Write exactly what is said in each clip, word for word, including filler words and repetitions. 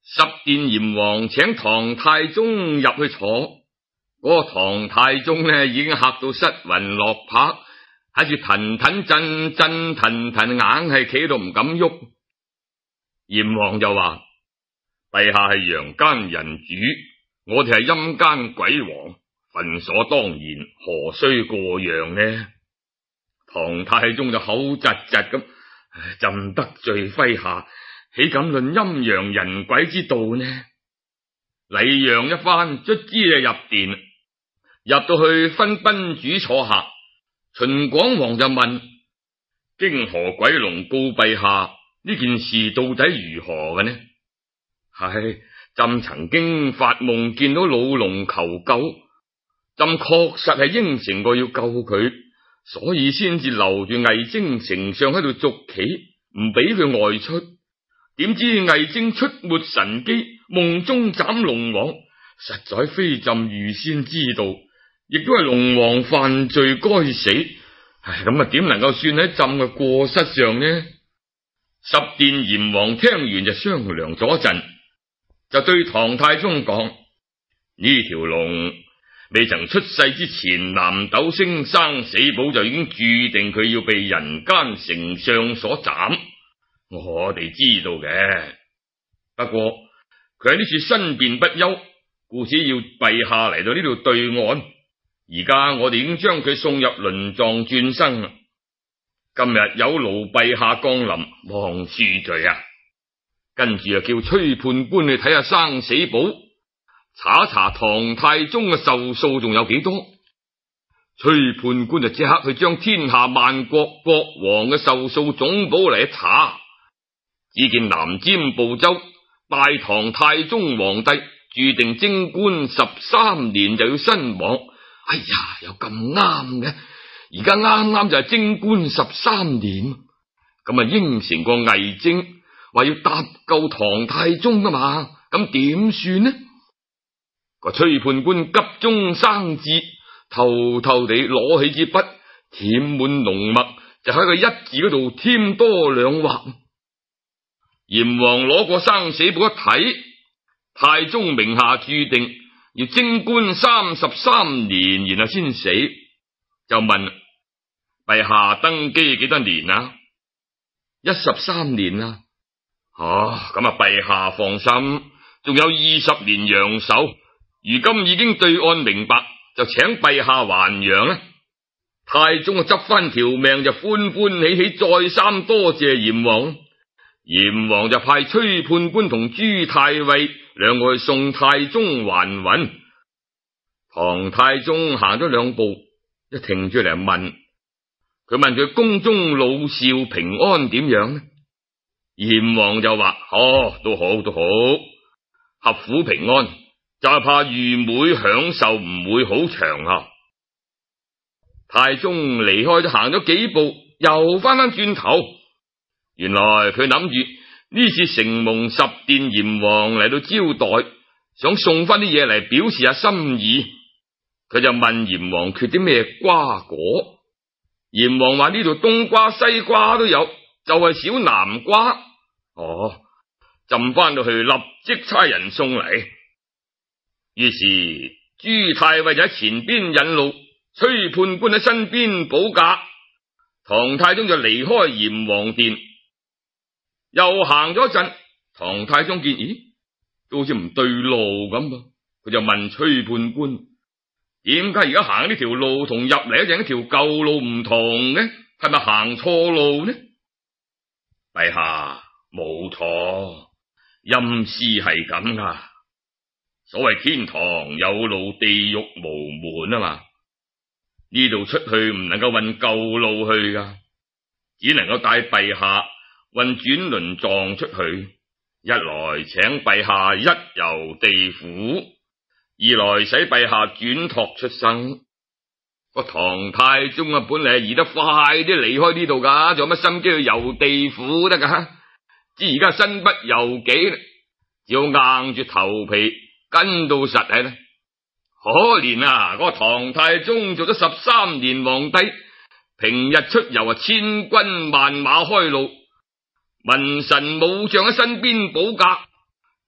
十殿閻王請唐太宗入去坐，嗰、那個唐太宗呢已經嚇到失魂落魄，喺住騰騰震震騰騰，硬係企到唔敢喐。閻王就話：陛下係陽間人主，我哋係陰間鬼王，分所當然，何須過讓呢？唐太宗就口窒窒咁，朕得罪麾下，豈敢論陰陽人鬼之道呢？禮讓一番，卒之就入殿，入到去分賓主坐下。秦廣王就問：經何鬼龍告陛下呢件事到底如何嘅呢？係朕曾經發夢見到老龍求救，朕確實係應承過要救佢，所以先至留住魏徵丞相喺度捉棋，唔俾佢外出。點知魏徵出沒神機，夢中斬龍王，實在非朕預先知道，亦都係龍王犯罪該死。唉，咁啊，點能夠算喺朕嘅過失上呢？十殿閻王聽完就商量咗陣，就對唐太宗講：呢條龍未曾出世之前，南斗星生死簿就已經注定佢要被人間丞相所斬。我哋知道嘅，不過佢喺呢處申辯不休，故此要陛下嚟到呢度對案。而家我哋已經將佢送入輪狀轉生啦。今日有勞陛下降臨，望恕罪啊！跟住啊，叫崔判官去睇下生死簿，查一查唐太宗嘅壽數仲有幾多。崔判官就即刻去將天下萬國國王嘅壽數總簿嚟查。只見南瞻部洲大唐太宗皇帝注定貞觀十三年就要身亡。哎呀，有咁啱嘅，而家啱啱就係貞觀十三年，咁啊應承過魏徵話要搭救唐太宗噶嘛，咁點算呢？個崔判官急中生智，偷偷地攞起支筆，填滿濃墨，就喺個一字嗰度添多兩畫。閻王攞過生死簿一睇，太宗名下注定要貞觀三十三年，然後先死，就問陛下登基幾多年啊？一十三年啦。啊，咁啊，陛下放心，仲有二十年陽壽。如今已經對案明白，就請陛下還陽啦。太宗啊，執翻條命就歡歡喜喜，再三多謝閻王。閻王就派崔判官同朱太尉兩個去送太宗還魂。唐太宗行咗兩步，一停住嚟問佢，問佢宮中老少平安點樣呢？閻王就話：哦，都好都好，合府平安，就係怕愚昧享受唔會好長啊。太宗離開咗，行咗幾步，又翻翻轉頭。原來佢諗住呢次承蒙十殿閻王嚟到招待，想送翻啲嘢嚟表示下心意。佢就問閻王缺啲咩瓜果。閻王話呢度冬瓜西瓜都有，就係少南瓜。哦，朕翻到去立即差人送嚟。於是朱太尉就喺前邊引路，崔判官喺身邊保駕。唐太宗就離開閻王殿。又行咗一陣，唐太宗見咦，都好似唔對路咁噃，佢就問崔判官：點解而家行呢條路同入嚟一陣一條舊路唔同嘅？係咪行錯路呢？陛下，冇錯，陰司係咁噶。所謂天堂有路，地獄無門啊嘛。呢度出去唔能夠運舊路去噶，只能夠帶陛下運轉輪撞出去，一來請陛下一遊地府，二來使陛下轉託出生。個唐太宗啊，本嚟係移得快啲離開呢度噶，仲有乜心機去遊地府得噶？知而家身不由己，只好硬住頭皮跟到實喺啦。可憐啊，嗰個唐太宗做咗十三年皇帝，平日出遊啊，千軍萬馬開路，文臣武將喺身邊保駕，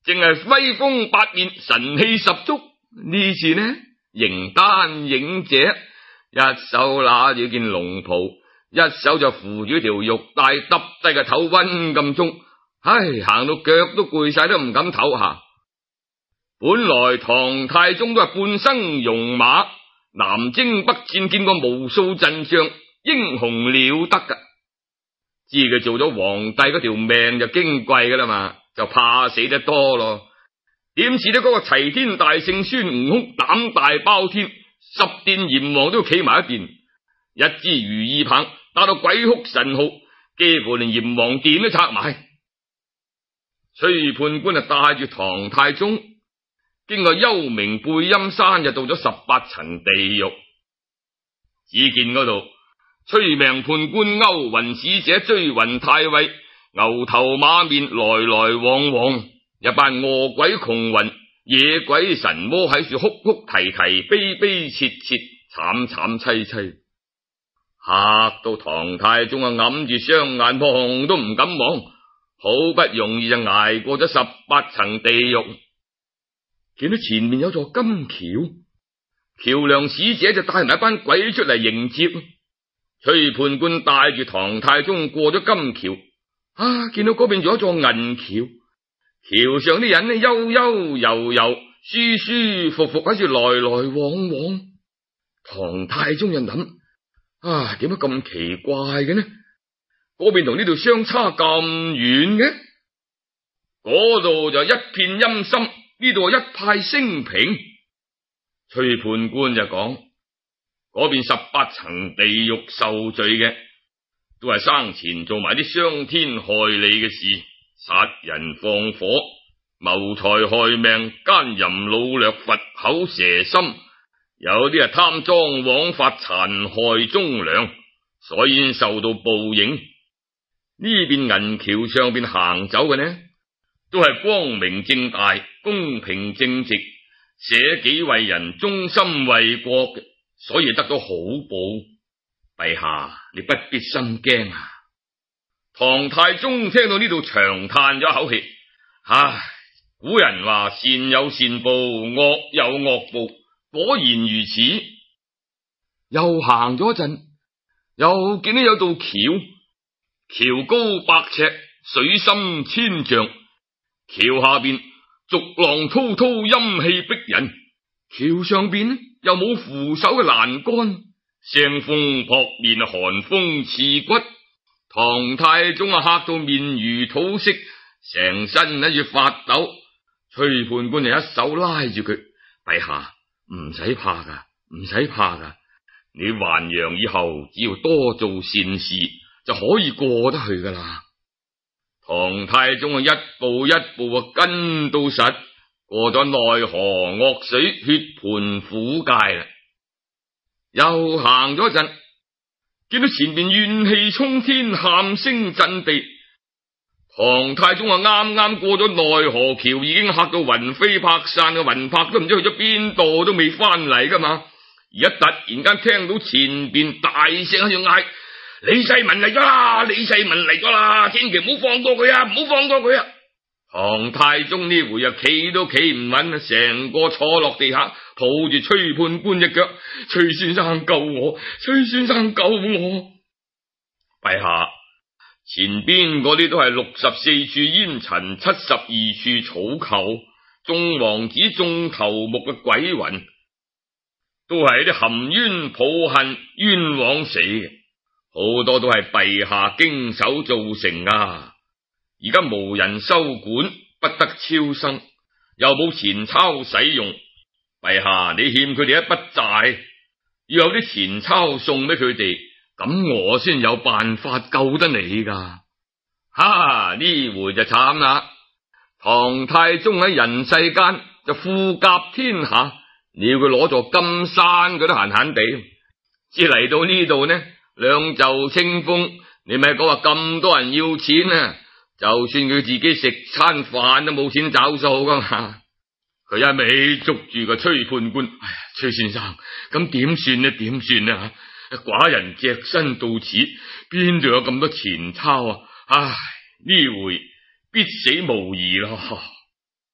正係威風八面，神氣十足。呢次呢，形單影隻，一手拿住件龍袍，一手就扶住條玉帶，耷低個頭溫咁鐘。唉，行到腳都攰晒，都唔敢唞下。本來唐太宗都係半生戎馬，南征北戰見過無數陣仗，英雄了得噶。知佢做咗皇帝嗰條命就矜貴噶啦嘛，就怕死得多咯。點似得嗰個齊天大聖孫悟空膽大包天，十殿閻王都要企埋一邊，一支如意棒打到鬼哭神號，幾乎連閻王殿都拆埋。崔判官啊，帶住唐太宗經過幽冥背陰山，就到咗十八層地獄。只見嗰度催命判官勾魂使者追魂太尉，牛頭馬面來來往往，一班餓鬼窮魂野鬼神魔喺處哭哭啼啼，悲悲切切，慘慘凄凄，嚇到唐太宗啊，揞住雙眼望都唔敢望，好不容易就捱過咗十八層地獄。見到前面有座金橋，橋梁使者就帶埋一班鬼出嚟迎接。崔判官帶住唐太宗過咗金橋，啊，見到嗰邊仲有一座銀橋，橋上啲人呢悠悠悠悠，舒舒服服喺處來來往往。唐太宗就諗，啊，點解咁奇怪嘅呢？嗰邊同呢度相差咁遠嘅，嗰度就一片陰森，呢度一派升平。崔判官就講，嗰邊十八層地獄受罪嘅，都係生前做埋啲傷天害理嘅事，殺人放火、謀財害命、奸淫擄掠、佛口蛇心，有啲係貪贓枉法、殘害忠良，所以受到報應。呢邊銀橋上邊行走嘅呢，都係光明正大、公平正直、捨己為人、忠心為國嘅，所以得到好報。陛下，你不必心驚啊！唐太宗聽到呢度長嘆咗一口氣，唉，古人話善有善報，惡有惡報，果然如此。又行咗一陣，又見到有道橋，橋高百尺，水深千丈，橋下邊逐浪滔滔，陰氣逼人。橋上邊又冇扶手嘅欄杆，腥風撲面，寒風刺骨。唐太宗啊，嚇到面如土色，成身喺住發抖。崔判官就一手拉住佢，陛下唔使怕噶，唔使怕噶，你還陽以後只要多做善事，就可以過得去噶啦。唐太宗啊，一步一步啊跟到實，過咗奈河惡水、血盆苦界啦。又行咗一陣，見到前面怨氣沖天，喊聲震地。唐太宗啊，啱啱過咗奈河橋，已經嚇到魂飛魄散嘅，魂魄都唔知去咗邊度，都未翻嚟噶嘛。而家突然間聽到前邊大聲喺度嗌：李世民嚟咗啦！李世民嚟咗啦！千祈唔好放過佢啊！唔好放過佢啊！唐太宗呢回啊，企都企唔穩，成個坐落地下，抱住崔判官隻腳：崔先生救我！崔先生救我！陛下，前邊嗰啲都係六十四處煙塵，七十二處草寇，眾王子眾頭目嘅鬼魂，都係啲含冤抱恨、冤枉死嘅，好多都係陛下經手造成啊！而家無人收管，不得超生，又冇錢鈔使用，陛下你欠佢哋一筆債，要有啲錢鈔送俾佢哋，咁我先有辦法救得你噶。哈！呢回就慘啦，唐太宗喺人世間就富甲天下，你要佢攞座金山，佢都閒閒地。至嚟到呢度呢，兩袖清風，你咪講話咁多人要錢啊！就算佢自己食餐飯都冇錢找數噶嘛。佢一味捉住個崔判官，哎呀，崔先生，咁點算呢？點算啊？寡人隻身到此，邊度有咁多錢鈔啊？唉，呢回必死無疑咯。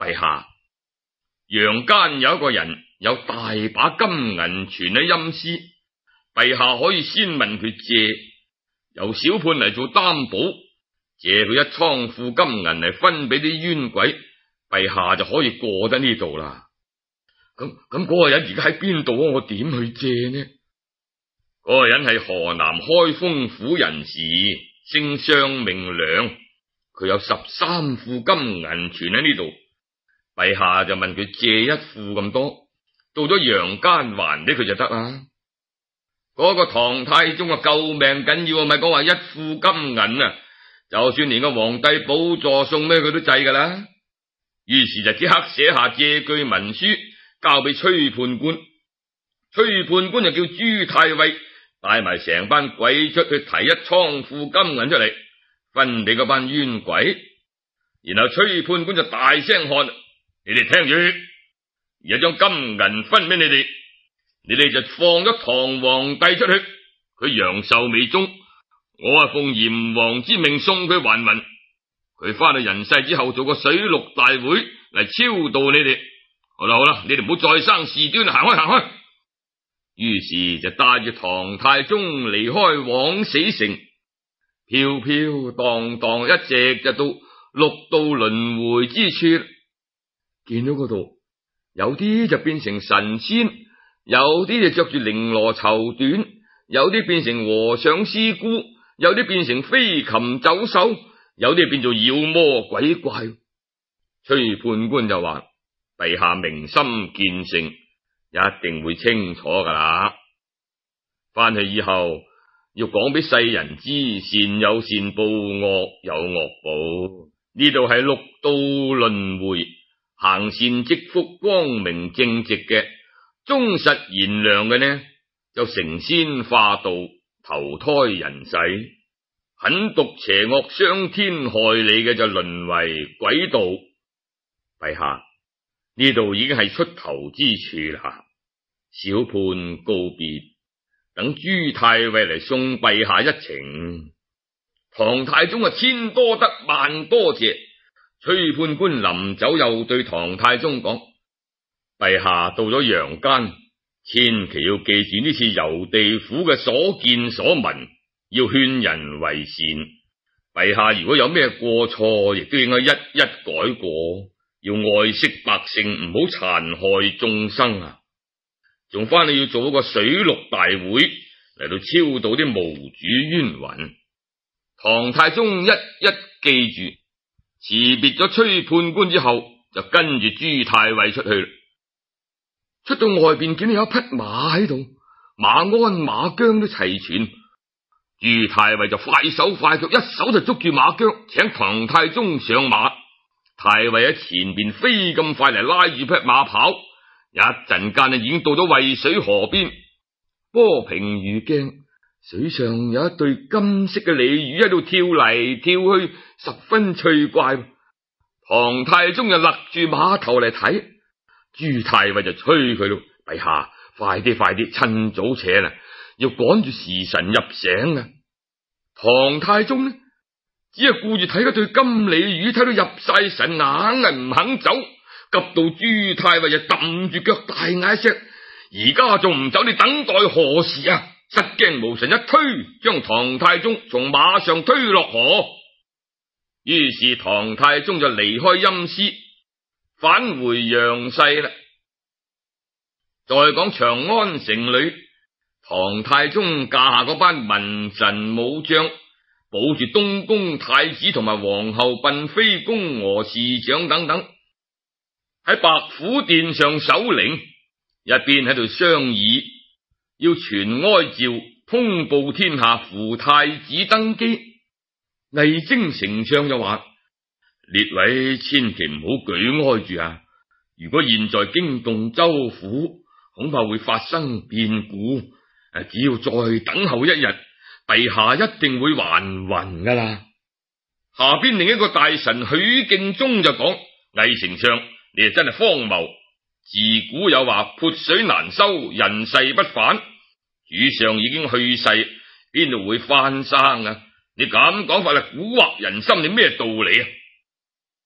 陛下，陽間有一個人有大把金銀存喺陰司，陛下可以先問佢借，由小判嚟做擔保，借佢一倉庫金銀嚟分俾啲冤鬼，陛下就可以過得呢度啦。咁咁嗰個人而家喺邊度啊？我點去借呢？嗰、那個人係河南開封府人士，姓相名良，佢有十三庫金銀存喺呢度，陛下就問佢借一庫咁多，到咗陽間還俾佢就得啦。嗰、那個唐太宗啊，救命緊要啊，咪講話一庫金銀啊，就算連個皇帝寶座送俾佢都制噶啦。於是就即刻寫下借據文書，交俾崔判官。崔判官就叫朱太尉帶埋成班鬼出去提一倉庫金銀出嚟，分俾嗰班冤鬼。然後崔判官就大聲喝：你哋聽住，而家將金銀分俾你哋，你哋就放咗唐皇帝出去，佢陽壽未終，我啊奉閻王之命送佢還魂。佢翻去人世之後做個水陸大會嚟超度你哋。好啦好啦，你哋唔好再生事端，行開行開。於是就帶住唐太宗離開枉死城，飄飄蕩蕩一直就到六道輪迴之處。見到嗰度有啲就變成神仙，有啲就着住綾羅綢短，有啲變成和尚師姑，有啲變成飛禽走獸，有啲變做妖魔鬼怪。崔判官就話：陛下明心見性，一定會清楚噶啦。翻去以後要講俾世人知，善有善報，惡有惡報。呢度係六道輪迴，行善積福，光明正直嘅，忠實賢良嘅呢，就成仙化道，投胎人世；狠毒邪惡，傷天害理嘅就淪為鬼道。陛下，呢度已經係出頭之處啦。小判告別，等朱太尉嚟送陛下一程。唐太宗啊，千多得萬多謝。崔判官臨走又對唐太宗講：陛下到咗陽間，千祈要記住呢次遊地府嘅所見所聞，要勸人為善。陛下如果有咩過錯，亦都應該一一改過。要愛惜百姓，唔好殘害眾生啊！仲翻去要做一個水陸大會嚟到超度啲無主冤魂。唐太宗一一記住，辭別咗崔判官之後，就跟住朱太尉出去。出到外邊見到有一匹馬喺度，馬鞍馬韁都齊全。朱太尉就快手快腳，一手就捉住馬韁，請唐太宗上馬。太尉喺前邊飛咁快嚟拉住匹馬跑，一陣間啊已經到咗渭水河邊，波平如鏡，水上有一對金色嘅鯉魚喺度跳嚟跳去，十分趣怪。唐太宗就勒住馬頭嚟睇，朱太尉就催佢咯：陛下，快啲快啲，趁早扯啦，要趕住時辰入城啊！唐太宗呢，只係顧住睇嗰對金鯉魚，睇到入晒神，硬係唔肯走，急到朱太尉就揼住腳大嗌一聲：而家仲唔走？你等待何時啊？失驚無神一推，將唐太宗從馬上推落河。於是唐太宗就離開陰司，返回陽世啦。再講長安城裏，唐太宗駕下嗰班文臣武將，保住東宮太子同埋皇后嬪妃、宮娥侍長等等，喺白虎殿上守靈，一邊喺度商議，要傳哀詔通報天下，扶太子登基。魏徵丞相就話：列位千祈唔好舉哀住啊！如果現在驚動州府，恐怕會發生變故。誒，只要再等候一日，陛下一定會還魂噶啦。下邊另一個大臣許敬宗就講：魏丞相，你係真係荒謬。自古有話，潑水難收，人世不返。主上已經去世，邊度會翻生啊？你咁講法係蠱惑人心，你咩道理啊？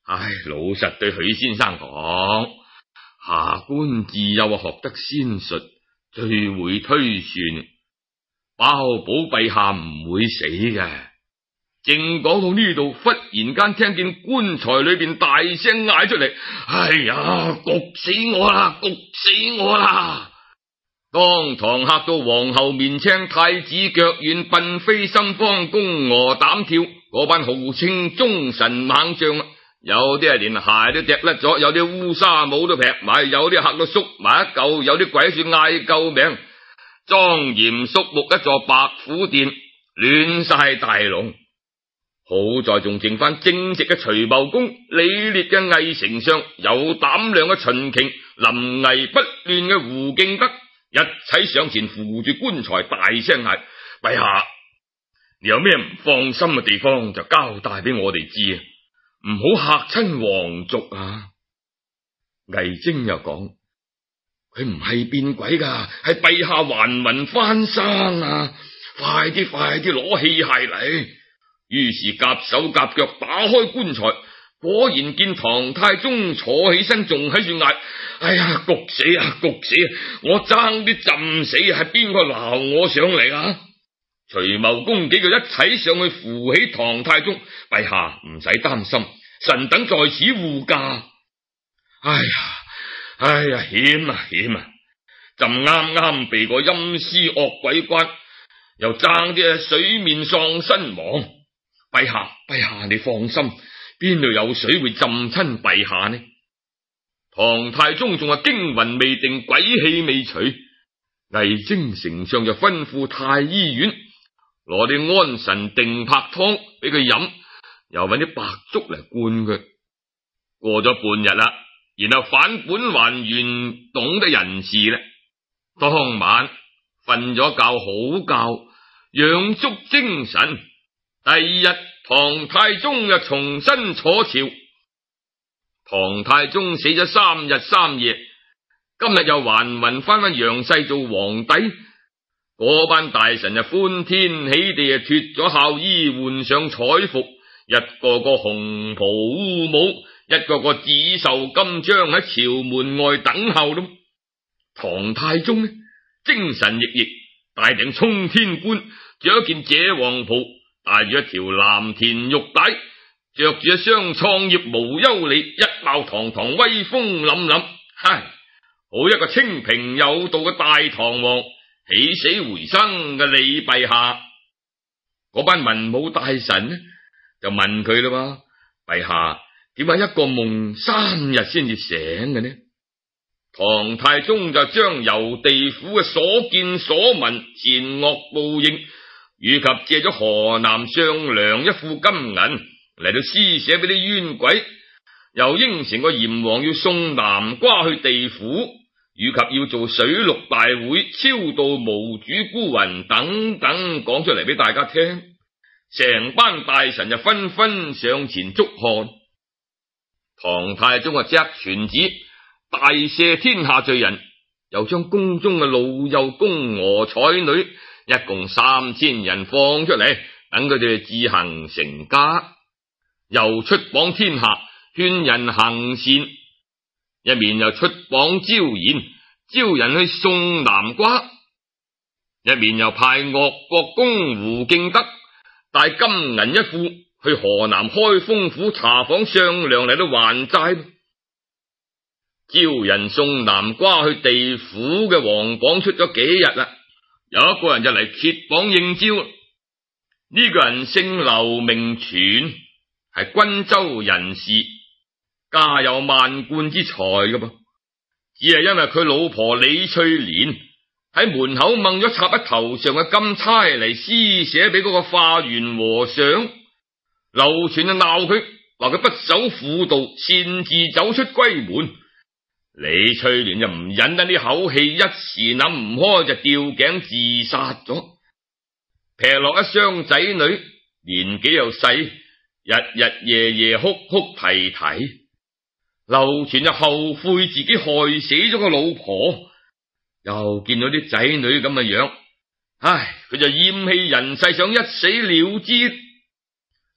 唉，老實對許先生講，下官自幼學得仙術，最會推算，包保陛下唔會死嘅。正講到呢度，忽然間聽見棺材裏邊大聲嗌出嚟：哎呀，焗死我啦，焗死我啦！當堂嚇到皇后面青，太子腳軟，嬪妃心慌，宮娥膽跳。嗰班號稱忠臣猛將，有啲係連鞋都踢甩咗，有啲烏紗帽都劈埋，有啲嚇到縮埋一嚿，有啲鬼算嗌救命。莊嚴肅穆一座白虎殿，亂晒大龍。好在仲剩翻正直嘅徐茂公、李烈嘅魏丞相，有膽量嘅秦瓊，臨危不亂嘅胡敬德，一齊上前扶住棺材，大聲嗌：陛下，你有咩唔放心嘅地方就交代俾我哋知啊，唔好嚇親皇族啊！魏徵又講：佢唔係變鬼噶，係陛下還魂翻生啊！快啲快啲攞器械嚟！於是夾手夾腳打開棺材，果然見唐太宗坐起身，仲喺度嗌：哎呀，焗死啊，焗死啊！我爭啲浸死，係邊個撈我上嚟啊？徐茂公幾個一齊上去扶起唐太宗，陛下唔使擔心，臣等在此護駕。哎呀，哎呀，險啊險啊！朕啱啱避過陰司惡鬼關，又爭啲水面喪身亡。陛下，陛下你放心，邊度有水會浸親陛下呢？唐太宗仲係驚魂未定，鬼氣未除。魏徵丞相就吩咐太醫院攞啲安神定魄湯俾佢飲，又搵啲白粥嚟灌佢。過咗半日啦，然後返本還原，懂得人事啦。當晚瞓咗覺好覺，養足精神。第二日，唐太宗又重新坐朝。唐太宗死咗三日三夜，今日又還魂翻返陽世做皇帝。嗰班大臣就歡天喜地啊，脫咗孝衣，換上彩服，一個個紅袍烏帽，一個個紫綬金章喺朝門外等候咯。唐太宗呢，精神奕奕，戴頂衝天冠，着一件謝黃袍，帶住一條藍田玉帶，着住一雙創業無憂里，一貌堂堂威風凜凜。嗨，好一個清平有道嘅大唐王，起死回生嘅李陛下。嗰班文武大臣呢，就問佢啦：陛下點解一個夢三日先至醒嘅呢？唐太宗就將由地府嘅所見所聞、善惡報應，以及借咗河南上梁一副金銀嚟到施捨俾啲冤鬼，又應承個閻王要送南瓜去地府，以及要做水陸大會，超度無主孤魂等等，講出嚟俾大家聽。成班大臣就紛紛上前祝賀。唐太宗啊，即刻傳旨大赦天下罪人，又將宮中嘅老幼宮娥彩女一共三千人放出嚟，等佢哋自行成家。又出榜天下，勸人行善，一面又出榜招賢，招人去送南瓜，一面又派岳國公胡敬德帶金銀一副去河南開封府查訪上梁嚟到還債。招人送南瓜去地府嘅皇榜出咗幾日啦，有一個人就嚟揭榜應招。呢、這個人姓劉名全，係均州人士，家有萬貫之財嘅噃，只係因為佢老婆李翠蓮喺門口掹咗插喺頭上嘅金釵嚟施捨俾嗰個化緣和尚，劉全就鬧佢，話佢不守婦道，擅自走出閨門。李翠蓮就唔忍得呢口氣，一時諗唔開就吊頸自殺咗。劈落一雙仔女，年紀又細，日日夜夜哭哭啼啼。劉全就後悔自己害死咗個老婆，又見到啲仔女咁嘅樣，唉，佢就厭棄人世，想一死了之。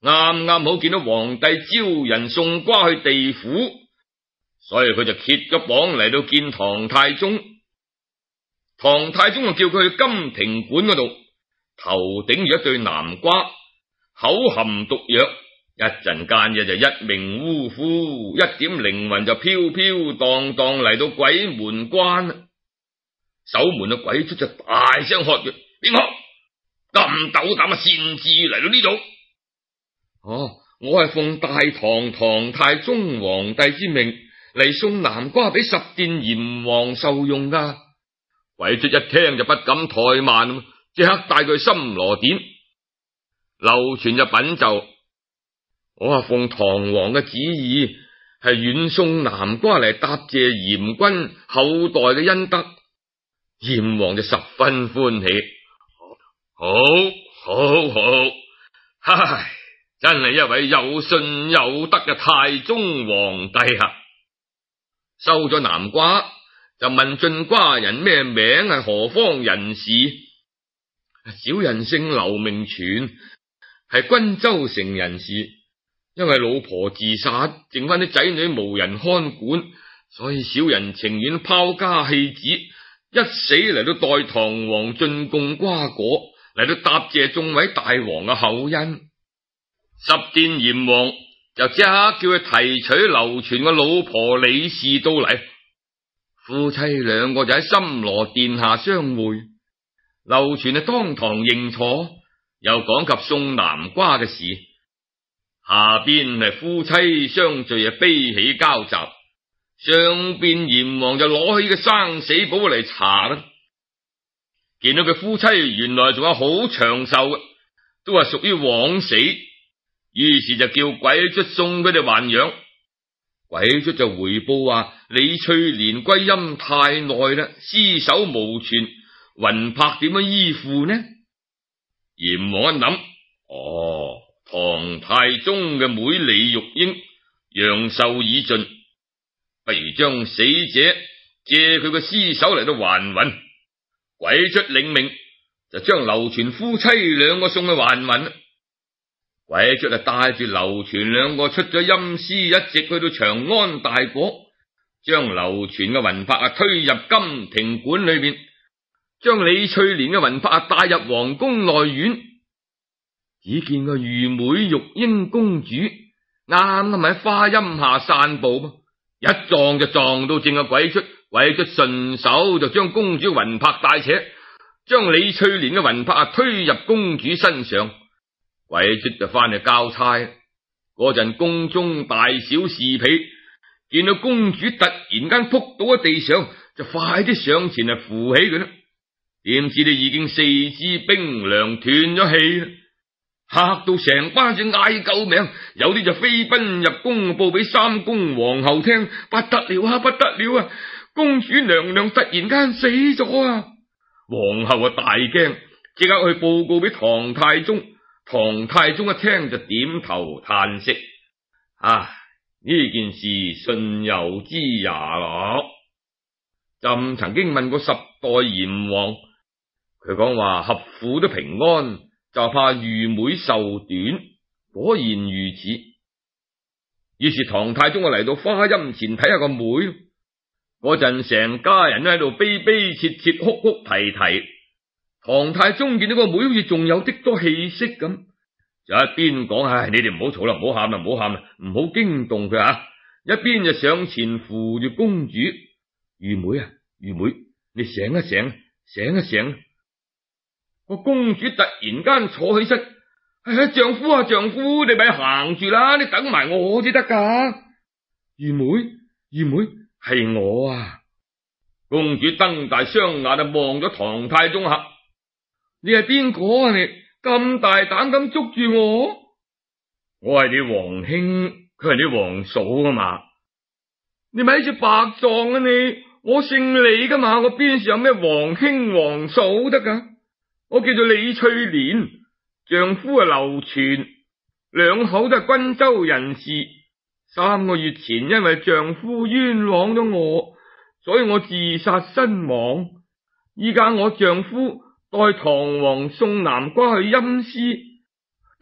啱啱好見到皇帝招人送瓜去地府，所以佢就揭咗榜嚟到見唐太宗。唐太宗就叫佢去金庭館嗰度，頭頂住一對南瓜，口含毒藥，一陣間嘅就一命嗚呼，一點靈魂就飄飄蕩蕩嚟到鬼門關。守門嘅鬼卒就大聲喝住：邊個咁斗膽嘅擅自嚟到呢度？哦，我係奉大唐唐太宗皇帝之命嚟送南瓜俾十殿閻王受用噶。鬼卒一聽就不敢怠慢，即刻帶佢去深羅殿。劉全就稟奏：我係奉唐王嘅旨意，係遠送南瓜嚟答謝閻君後代嘅恩德。閻王就十分歡喜。好，好，好，唉，真係一位有信有德嘅太宗皇帝啊！收咗南瓜，就問進瓜人咩名，係何方人士。小人姓劉，名全，係均州城人士。因為老婆自殺，剩翻啲仔女無人看管，所以小人情願拋家棄子，一死嚟到代唐王進貢瓜果，嚟到答謝眾位大王嘅厚恩。十殿閻王就即刻叫佢提取劉全嘅老婆李氏到嚟。夫妻兩個就喺深羅殿下相會。劉全係當堂認錯，又講及送南瓜嘅事。下邊係夫妻相聚啊，悲喜交集。上邊閻王就攞起個生死簿嚟查啦，見到佢夫妻原來仲有好長壽嘅，都係屬於枉死，於是就叫鬼卒送佢哋還陽。鬼卒就回報話：李翠蓮歸陰太耐啦，屍首無存，魂魄點樣依附呢？閻王一諗，哦，唐太宗嘅妹李玉英陽壽已盡，不如將死者借佢個屍首嚟到還魂。鬼卒領命，就將劉全夫妻兩個送去還魂。鬼卒就帶住劉全兩個出咗陰司，一直去到長安大果，將劉全嘅魂魄啊推入金庭館裏邊，將李翠蓮嘅魂魄啊帶入皇宮內院。只見個御妹玉英公主啱啱喺花蔭下散步，一撞就撞到正個鬼卒。鬼卒順手就將公主魂魄帶扯，將李翠蓮嘅魂魄啊推入公主身上。鬼卒就翻去交差，嗰陣宮中大小侍婢見到公主突然間撲倒喺地上，就快啲上前嚟扶起佢啦。點知你已經四肢冰涼斷咗氣啦，嚇到成班就嗌救命，有啲就飛奔入宮報俾三宮皇后聽，不得了啊，不得了啊！公主娘娘突然間死咗啊！皇后啊大驚，即刻去報告俾唐太宗。唐太宗一聽就點頭嘆息：啊，呢件事順有之也咯。朕曾經問過十代閻王，佢講話合府都平安，就怕御妹壽短，果然如此。於是唐太宗啊嚟到花陰前睇下個妹，嗰陣成家人都喺度悲悲切切、哭哭啼啼。唐太宗見到個妹好似仲有啲多氣息咁，就一邊講：唉，你哋唔好嘈啦，唔好喊啦，唔好喊啦，唔好驚動佢啊！一邊就上前扶住公主。御妹啊，御妹，你醒一醒，醒一醒！個公主突然間坐起身：唉，丈夫啊，丈夫，你咪行住啦，你等埋我至得噶。御妹，御妹，係我啊！公主瞪大雙眼啊，望咗唐太宗下。你係邊個啊？你咁大膽咁捉住我？我係你皇兄，佢係你皇嫂噶嘛？你咪喺住白撞啊你！我姓李噶嘛，我邊時有咩皇兄皇嫂得噶？我叫做李翠蓮，丈夫係劉全，兩口都係均州人士。三個月前因為丈夫冤枉咗我，所以我自殺身亡。依家我丈夫代唐王送南瓜去陰司，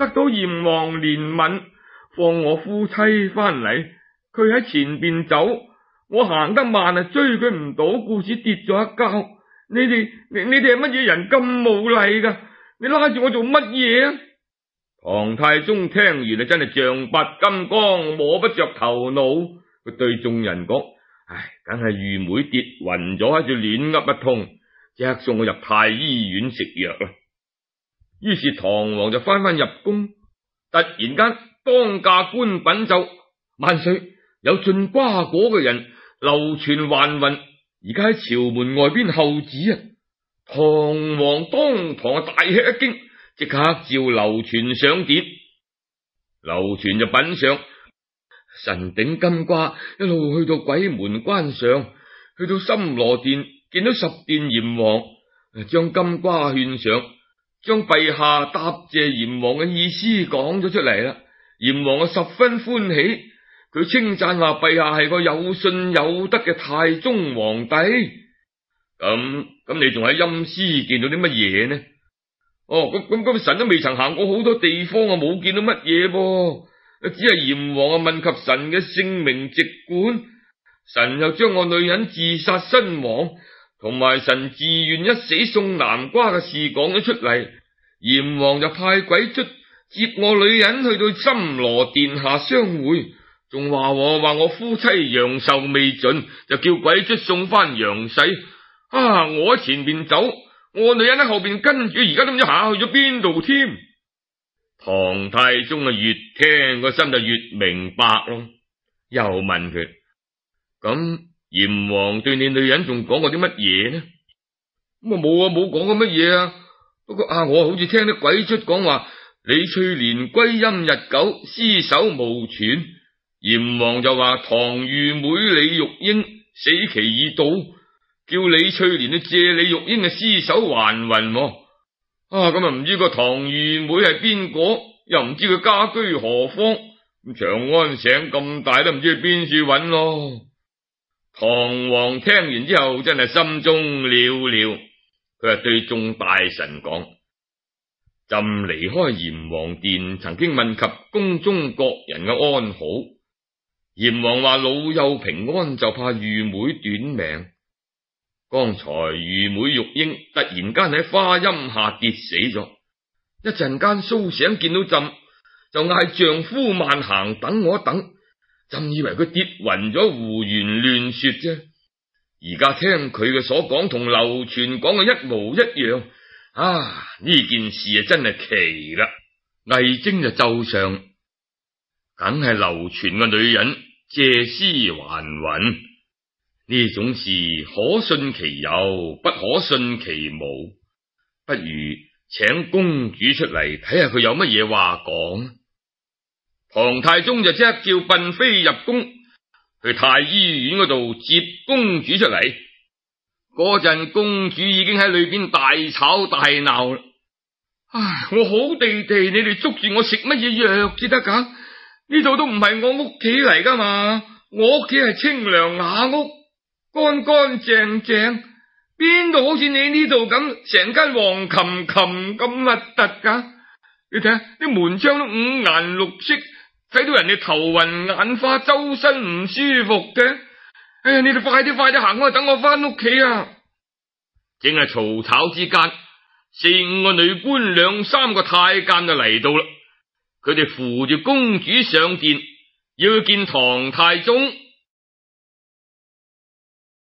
得到閻王憐憫，放我夫妻翻嚟。佢喺前邊走，我行得慢啊，追佢唔到，故此跌咗一跤。你哋你你哋係乜嘢人咁無禮噶？你拉住我做乜嘢啊？唐太宗聽完啊，真係象拔金剛，摸不着頭腦。佢對眾人講：唉，梗係愚妹跌暈咗，喺度亂噏一通，即刻送我入太醫院食藥啦。於是唐王就翻返入宮，突然間當駕官稟奏：萬歲，有進瓜果嘅人流傳還魂，而家喺朝門外邊候旨啊！唐王當堂啊大吃一驚，即刻召劉全上殿。劉全就稟上：神頂金瓜一路去到鬼門關上，去到深羅殿，見到十殿閻王，將金瓜獻上，將陛下答謝閻王嘅意思講咗出嚟啦。閻王啊十分歡喜，佢稱讚話陛下係個有信有德嘅太宗皇帝。咁咁，你仲喺陰司見到啲乜嘢呢？哦，咁咁咁，神都未曾行過好多地方啊，冇見到乜嘢噃。只係閻王啊問及神嘅姓名籍貫，神又將我女人自殺身亡，同埋神自願一死送南瓜嘅事講咗出嚟。閻王就派鬼卒接我女人去到深羅殿下相會，仲話我話我夫妻陽壽未盡，就叫鬼卒送翻陽世。啊！我喺前邊走，我女人喺後邊跟住，而家都唔知下去咗邊度添。唐太宗啊，越聽個心就越明白咯。又問佢：咁閻王對你女人仲講過啲乜嘢呢？咁啊冇啊，冇講過乜嘢啊。不過啊，我好似聽啲鬼卒講話，李翠蓮歸陰日久，屍首無存。閻王就話唐御妹李玉英死期已到，叫李翠蓮去借李玉英嘅屍首還魂。啊，咁啊唔知個唐御妹係邊個，又唔知佢家居何方。咁長安省咁大，都唔知去邊處揾咯。唐王聽完之後，真係心中了了。佢係對眾大臣講：朕離開閻王殿，曾經問及宮中各人嘅安好。閻王話老幼平安，就怕御妹短命。剛才御妹玉英突然間喺花陰下跌死咗，一陣間蘇醒見到朕，就嗌丈夫慢行等我一等。朕以為佢跌暈咗，胡言亂說啫。而家聽佢嘅所講同劉全講嘅一模一樣。啊，呢件事啊真係奇啦！魏徵就奏上，梗係劉全嘅女人借屍還魂。呢種事可信其有，不可信其無。不如請公主出嚟睇下佢有乜嘢話講。唐太宗就即刻叫嬪妃入宮，去太醫院嗰度接公主出嚟。嗰陣公主已經喺裏邊大吵大鬧啦。唉，我好地地，你哋捉住我食乜嘢藥至得噶？呢度都唔係我屋企嚟噶嘛，我屋企係清涼雅屋，乾乾淨淨，邊度好似你呢度咁成間黃琴琴咁密突噶？你睇下啲門窗都五顏六色，睇到人哋頭暈眼花，周身唔舒服嘅。哎呀，你哋快啲快啲行開，等我翻屋企啊！正係嘈吵之間，四五個女官兩三個太監就嚟到啦。佢哋扶住公主上殿，要去見唐太宗。